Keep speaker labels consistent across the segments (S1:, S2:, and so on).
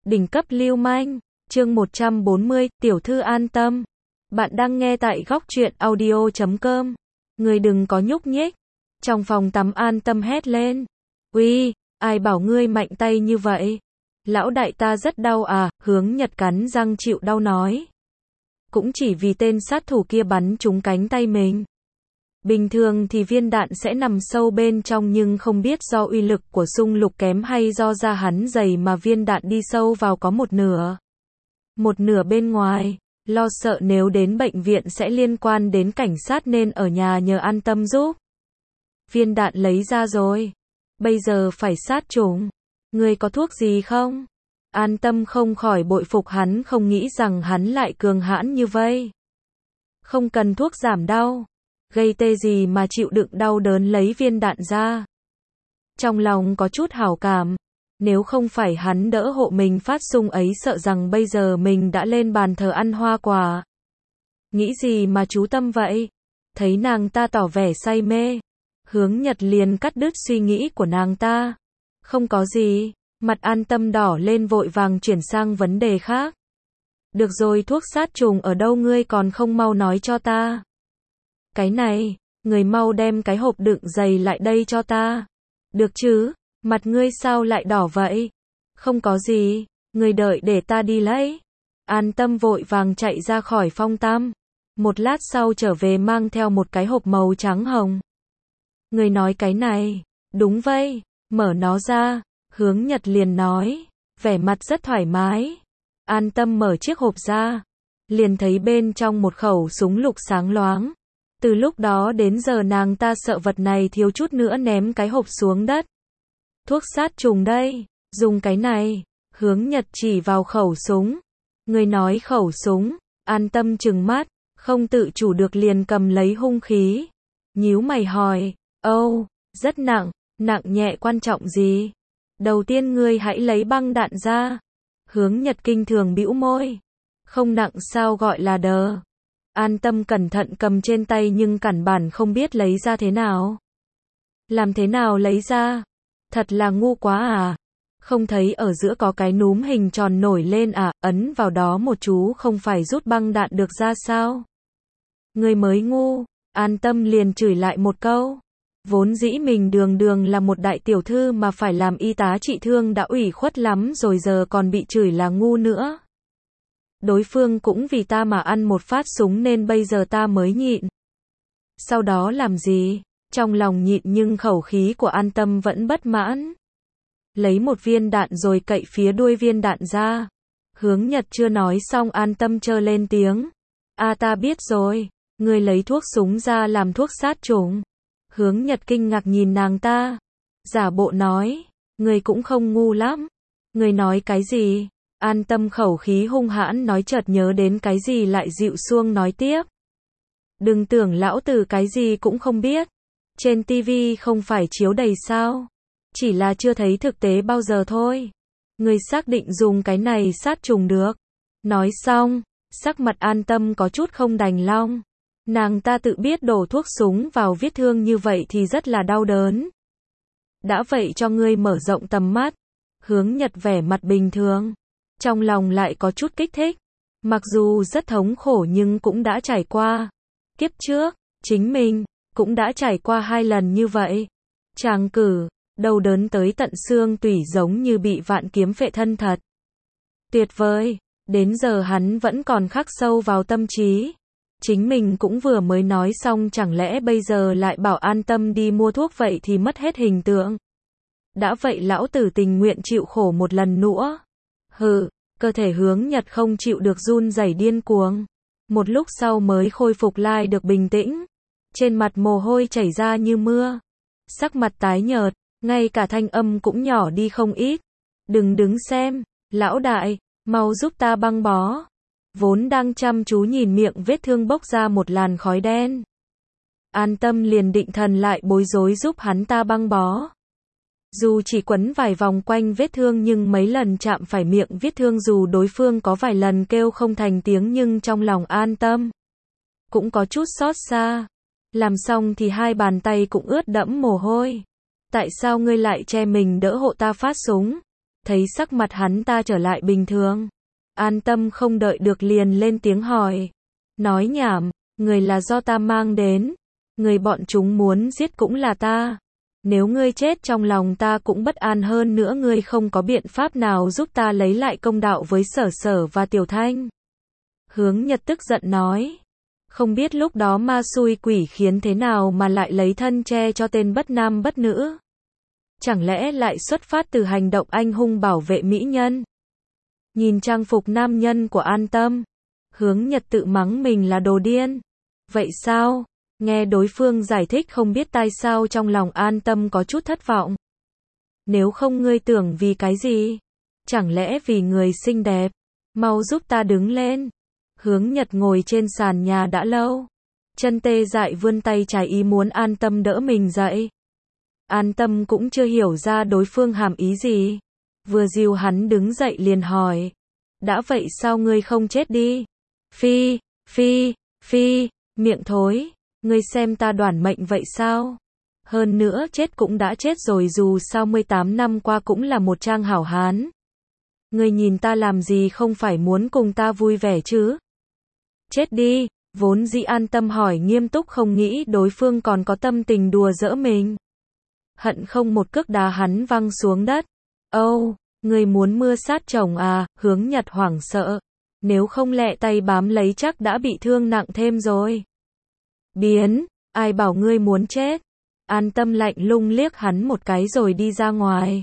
S1: Đỉnh cấp lưu manh, chương 140, tiểu thư an tâm. Bạn đang nghe tại góc truyện audio.com. Ngươi đừng có nhúc nhích. Trong phòng tắm An Tâm hét lên. Uy, ai bảo ngươi mạnh tay như vậy? Lão đại ta rất đau à, Hướng Nhật cắn răng chịu đau nói. Cũng chỉ vì tên sát thủ kia bắn trúng cánh tay mình. Bình thường thì viên đạn sẽ nằm sâu bên trong nhưng không biết do uy lực của xung lục kém hay do da hắn dày mà viên đạn đi sâu vào có một nửa. Một nửa bên ngoài, lo sợ nếu đến bệnh viện sẽ liên quan đến cảnh sát nên ở nhà nhờ An Tâm giúp. Viên đạn lấy ra rồi. Bây giờ phải sát trùng. Ngươi có thuốc gì không? An Tâm không khỏi bội phục hắn, không nghĩ rằng hắn lại cường hãn như vậy. Không cần thuốc giảm đau. Gây tê gì mà chịu đựng đau đớn lấy viên đạn ra. Trong lòng có chút hảo cảm. Nếu không phải hắn đỡ hộ mình phát xung ấy sợ rằng bây giờ mình đã lên bàn thờ ăn hoa quả. Nghĩ gì mà chú tâm vậy? Thấy nàng ta tỏ vẻ say mê. Hướng Nhật liền cắt đứt suy nghĩ của nàng ta. Không có gì. Mặt An Tâm đỏ lên vội vàng chuyển sang vấn đề khác. Được rồi, thuốc sát trùng ở đâu ngươi còn không mau nói cho ta. Cái này, người mau đem cái hộp đựng giày lại đây cho ta. Được chứ, mặt ngươi sao lại đỏ vậy? Không có gì, ngươi đợi để ta đi lấy. An Tâm vội vàng chạy ra khỏi phòng tắm. Một lát sau trở về mang theo một cái hộp màu trắng hồng. Ngươi nói cái này, đúng vậy, mở nó ra. Hướng Nhật liền nói, vẻ mặt rất thoải mái. An Tâm mở chiếc hộp ra, liền thấy bên trong một khẩu súng lục sáng loáng. Từ lúc đó đến giờ nàng ta sợ vật này thiếu chút nữa ném cái hộp xuống đất. Thuốc sát trùng đây, dùng cái này. Hướng Nhật chỉ vào khẩu súng. Người nói khẩu súng. An Tâm trừng mắt, không tự chủ được liền cầm lấy hung khí. Nhíu mày hỏi, rất nặng, nặng nhẹ quan trọng gì? Đầu tiên ngươi hãy lấy băng đạn ra. Hướng Nhật kinh thường bĩu môi. Không nặng sao gọi là đờ. An Tâm cẩn thận cầm trên tay nhưng căn bản không biết lấy ra thế nào. Làm thế nào lấy ra? Thật là ngu quá à. Không thấy ở giữa có cái núm hình tròn nổi lên à, ấn vào đó một chú không phải rút băng đạn được ra sao? Người mới ngu. An Tâm liền chửi lại một câu. Vốn dĩ mình đường đường là một đại tiểu thư mà phải làm y tá trị thương đã ủy khuất lắm rồi, giờ còn bị chửi là ngu nữa. Đối phương cũng vì ta mà ăn một phát súng nên bây giờ ta mới nhịn. Sau đó làm gì? Trong lòng nhịn nhưng khẩu khí của An Tâm vẫn bất mãn. Lấy một viên đạn rồi cậy phía đuôi viên đạn ra. Hướng Nhật chưa nói xong An Tâm chơ lên tiếng. Ta biết rồi. Ngươi lấy thuốc súng ra làm thuốc sát trùng. Hướng Nhật kinh ngạc nhìn nàng ta. Giả bộ nói. Ngươi cũng không ngu lắm. Ngươi nói cái gì? An Tâm khẩu khí hung hãn nói, chợt nhớ đến cái gì lại dịu xuông nói tiếp. Đừng tưởng lão tử cái gì cũng không biết. Trên tivi không phải chiếu đầy sao? Chỉ là chưa thấy thực tế bao giờ thôi. Người xác định dùng cái này sát trùng được. Nói xong, sắc mặt An Tâm có chút không đành lòng. Nàng ta tự biết đổ thuốc súng vào vết thương như vậy thì rất là đau đớn. Đã vậy cho ngươi mở rộng tầm mắt. Hướng Nhật vẻ mặt bình thường. Trong lòng lại có chút kích thích. Mặc dù rất thống khổ nhưng cũng đã trải qua. Kiếp trước, chính mình cũng đã trải qua 2 lần như vậy. Tràng cử, đau đớn tới tận xương tủy giống như bị vạn kiếm phệ thân thật. Tuyệt vời, đến giờ hắn vẫn còn khắc sâu vào tâm trí. Chính mình cũng vừa mới nói xong, chẳng lẽ bây giờ lại bảo An Tâm đi mua thuốc, vậy thì mất hết hình tượng. Đã vậy lão tử tình nguyện chịu khổ một lần nữa. Cơ thể Hướng Nhật không chịu được run rẩy điên cuồng. Một lúc sau mới khôi phục lại được bình tĩnh. Trên mặt mồ hôi chảy ra như mưa. Sắc mặt tái nhợt, ngay cả thanh âm cũng nhỏ đi không ít. Đừng đứng xem, lão đại, mau giúp ta băng bó. Vốn đang chăm chú nhìn miệng vết thương bốc ra một làn khói đen. An Tâm liền định thần lại bối rối giúp hắn ta băng bó. Dù chỉ quấn vài vòng quanh vết thương nhưng mấy lần chạm phải miệng vết thương, dù đối phương có vài lần kêu không thành tiếng nhưng trong lòng An Tâm cũng có chút xót xa. Làm xong thì 2 bàn tay cũng ướt đẫm mồ hôi. Tại sao ngươi lại che mình đỡ hộ ta phát súng? Thấy sắc mặt hắn ta trở lại bình thường, An Tâm không đợi được liền lên tiếng hỏi. Nói nhảm, người là do ta mang đến, người bọn chúng muốn giết cũng là ta. Nếu ngươi chết trong lòng ta cũng bất an, hơn nữa ngươi không có biện pháp nào giúp ta lấy lại công đạo với Sở Sở và Tiểu Thanh. Hướng Nhật tức giận nói. Không biết lúc đó ma xui quỷ khiến thế nào mà lại lấy thân che cho tên bất nam bất nữ. Chẳng lẽ lại xuất phát từ hành động anh hùng bảo vệ mỹ nhân? Nhìn trang phục nam nhân của An Tâm, Hướng Nhật tự mắng mình là đồ điên. Vậy sao? Nghe đối phương giải thích không biết tại sao trong lòng An Tâm có chút thất vọng. Nếu không ngươi tưởng vì cái gì? Chẳng lẽ vì người xinh đẹp? Mau giúp ta đứng lên. Hướng Nhật ngồi trên sàn nhà đã lâu. Chân tê dại vươn tay trái ý muốn An Tâm đỡ mình dậy. An Tâm cũng chưa hiểu ra đối phương hàm ý gì. Vừa dìu hắn đứng dậy liền hỏi. Đã vậy sao ngươi không chết đi? Phi, phi, phi, miệng thối. Ngươi xem ta đoản mệnh vậy sao? Hơn nữa chết cũng đã chết rồi, dù sao 18 năm qua cũng là một trang hảo hán. Ngươi nhìn ta làm gì không phải muốn cùng ta vui vẻ chứ? Chết đi, vốn dĩ An Tâm hỏi nghiêm túc, không nghĩ đối phương còn có tâm tình đùa giỡn mình. Hận không một cước đá hắn văng xuống đất. Âu, ngươi muốn mưa sát chồng à? Hướng Nhật hoảng sợ. Nếu không lẹ tay bám lấy chắc đã bị thương nặng thêm rồi. Biến, ai bảo ngươi muốn chết? An Tâm lạnh lùng liếc hắn một cái rồi đi ra ngoài.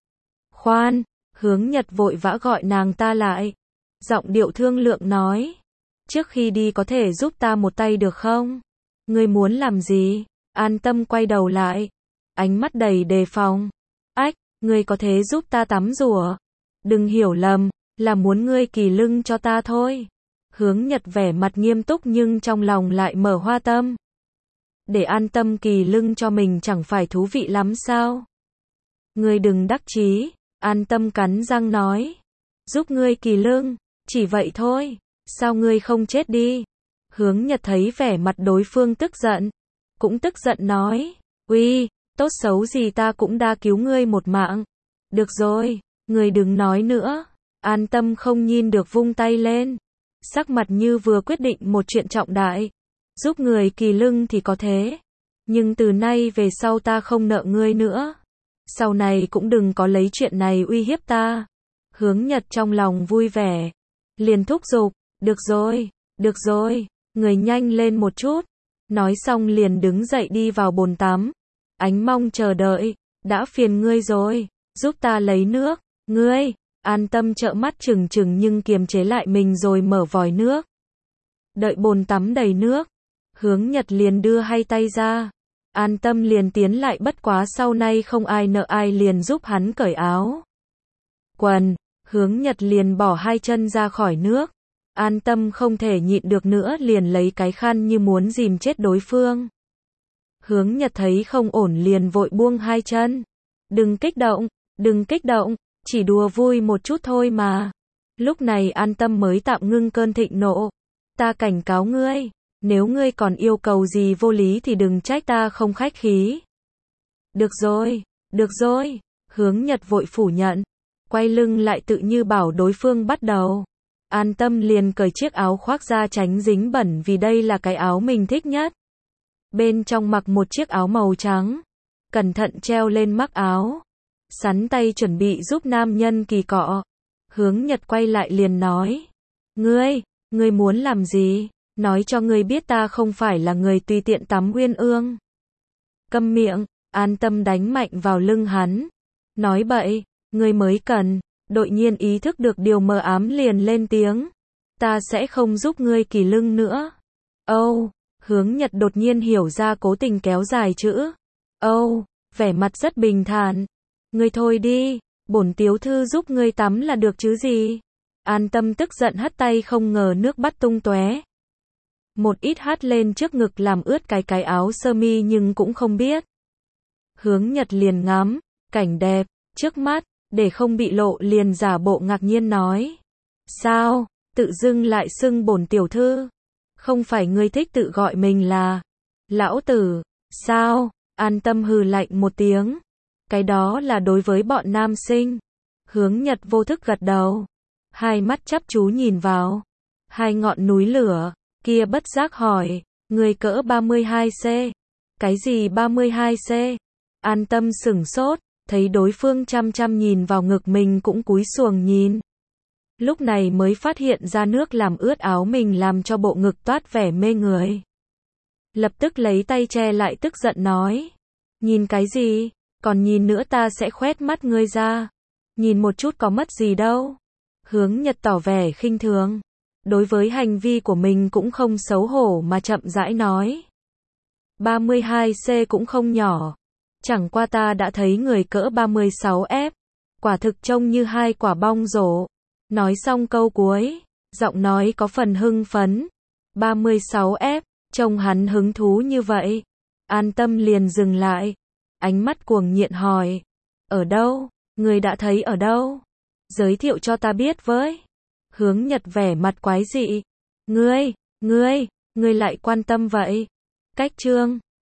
S1: Khoan, Hướng Nhật vội vã gọi nàng ta lại. Giọng điệu thương lượng nói. Trước khi đi có thể giúp ta một tay được không? Ngươi muốn làm gì? An Tâm quay đầu lại. Ánh mắt đầy đề phòng. Ách, ngươi có thể giúp ta tắm rửa. Đừng hiểu lầm, là muốn ngươi kỳ lưng cho ta thôi. Hướng Nhật vẻ mặt nghiêm túc nhưng trong lòng lại mở hoa tâm. Để An Tâm kỳ lưng cho mình chẳng phải thú vị lắm sao? Ngươi đừng đắc chí, An Tâm cắn răng nói. Giúp ngươi kỳ lưng, chỉ vậy thôi, sao ngươi không chết đi? Hướng Nhật thấy vẻ mặt đối phương tức giận, cũng tức giận nói. Uy, tốt xấu gì ta cũng đã cứu ngươi một mạng. Được rồi, ngươi đừng nói nữa. An Tâm không nhìn được vung tay lên. Sắc mặt như vừa quyết định một chuyện trọng đại. Giúp người kỳ lưng thì có thế. Nhưng từ nay về sau ta không nợ ngươi nữa. Sau này cũng đừng có lấy chuyện này uy hiếp ta. Hướng Nhật trong lòng vui vẻ. Liền thúc giục. Được rồi, người nhanh lên một chút. Nói xong liền đứng dậy đi vào bồn tắm. Ánh mong chờ đợi. Đã phiền ngươi rồi. Giúp ta lấy nước. Ngươi. An Tâm trợn mắt trừng trừng nhưng kiềm chế lại mình rồi mở vòi nước. Đợi bồn tắm đầy nước, Hướng Nhật liền đưa hai tay ra. An Tâm liền tiến lại, bất quá sau này không ai nợ ai liền giúp hắn cởi áo quần. Hướng Nhật liền bỏ hai chân ra khỏi nước. An Tâm không thể nhịn được nữa liền lấy cái khăn như muốn dìm chết đối phương. Hướng Nhật thấy không ổn liền vội buông hai chân. Đừng kích động, chỉ đùa vui một chút thôi mà. Lúc này An Tâm mới tạm ngưng cơn thịnh nộ. Ta cảnh cáo ngươi, nếu ngươi còn yêu cầu gì vô lý thì đừng trách ta không khách khí. Được rồi, Hướng Nhật vội phủ nhận. Quay lưng lại tự như bảo đối phương bắt đầu. An Tâm liền cởi chiếc áo khoác ra tránh dính bẩn vì đây là cái áo mình thích nhất. Bên trong mặc một chiếc áo màu trắng. Cẩn thận treo lên mắc áo. Sắn tay chuẩn bị giúp nam nhân kỳ cọ. Hướng Nhật quay lại liền nói. Ngươi muốn làm gì? Nói cho ngươi biết ta không phải là người tùy tiện tắm uyên ương. Câm miệng, An Tâm đánh mạnh vào lưng hắn. Nói bậy, ngươi mới cần. Đột nhiên ý thức được điều mờ ám liền lên tiếng. Ta sẽ không giúp ngươi kỳ lưng nữa. Âu, Hướng Nhật đột nhiên hiểu ra cố tình kéo dài chữ. Âu, vẻ mặt rất bình thản. Ngươi thôi đi, bổn tiểu thư giúp ngươi tắm là được chứ gì. An Tâm tức giận hất tay, không ngờ nước bắt tung tóe. Một ít hắt lên trước ngực làm ướt cái áo sơ mi nhưng cũng không biết. Hướng Nhật liền ngắm cảnh đẹp trước mắt, để không bị lộ liền giả bộ ngạc nhiên nói. Sao, tự dưng lại xưng bổn tiểu thư? Không phải ngươi thích tự gọi mình là lão tử, sao? An Tâm hừ lạnh một tiếng. Cái đó là đối với bọn nam sinh. Hướng Nhật vô thức gật đầu. Hai mắt chăm chú nhìn vào. Hai ngọn núi lửa, kia bất giác hỏi, người cỡ 32C. Cái gì 32C? An Tâm sửng sốt, thấy đối phương chăm chăm nhìn vào ngực mình cũng cúi xuồng nhìn. Lúc này mới phát hiện ra nước làm ướt áo mình làm cho bộ ngực toát vẻ mê người. Lập tức lấy tay che lại tức giận nói. Nhìn cái gì? Còn nhìn nữa ta sẽ khoét mắt ngươi ra. Nhìn một chút có mất gì đâu. Hướng Nhật tỏ vẻ khinh thường. Đối với hành vi của mình cũng không xấu hổ mà chậm rãi nói. 32C cũng không nhỏ. Chẳng qua ta đã thấy người cỡ 36F. Quả thực trông như hai quả bong rổ. Nói xong câu cuối, giọng nói có phần hưng phấn. 36F, trông hắn hứng thú như vậy. An Tâm liền dừng lại. Ánh mắt cuồng nhiệt hỏi. Ở đâu? Người đã thấy ở đâu? Giới thiệu cho ta biết với. Hướng Nhật vẻ mặt quái dị. Ngươi lại quan tâm vậy? Cách chương